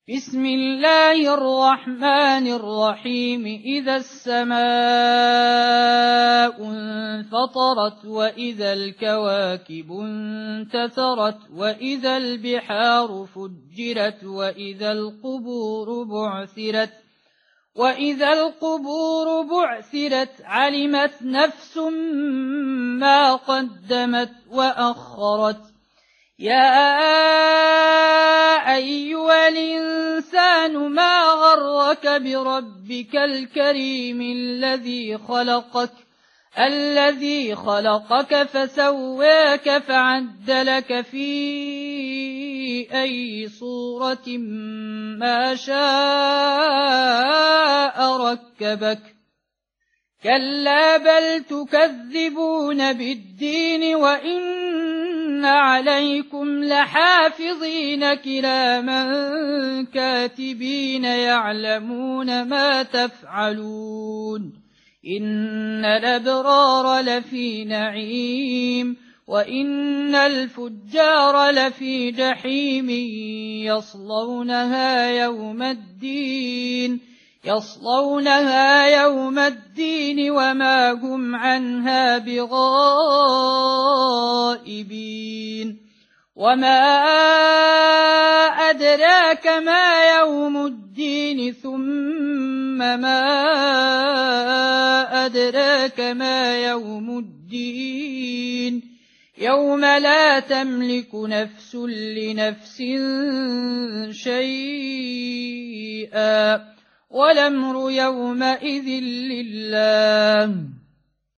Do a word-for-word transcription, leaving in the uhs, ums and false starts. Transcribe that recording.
بسم الله الرحمن الرحيم إذا السماء انفطرت وإذا الكواكب انتثرت وإذا البحار فجرت وإذا القبور بعثرت وإذا القبور بعثرت علمت نفس ما قدمت وأخرت يا أيها الإنسان ما غرك بربك الكريم الذي خلقك الذي خلقك فسواك فعدلك في أي صورة ما شاء ركبك كلا بل تكذبون بالدين وإن عليكم لحافظين كراما كاتبين يعلمون ما تفعلون إن الأبرار لفي نعيم وإن الفجار لفي جحيم يصلونها يوم الدين يصلونها يوم الدين وما هم عنها بغائبين وما أدراك ما يوم الدين ثم ما أدراك ما يوم الدين يوم لا تملك نفس لنفس شيئا والأمر يومئذ لله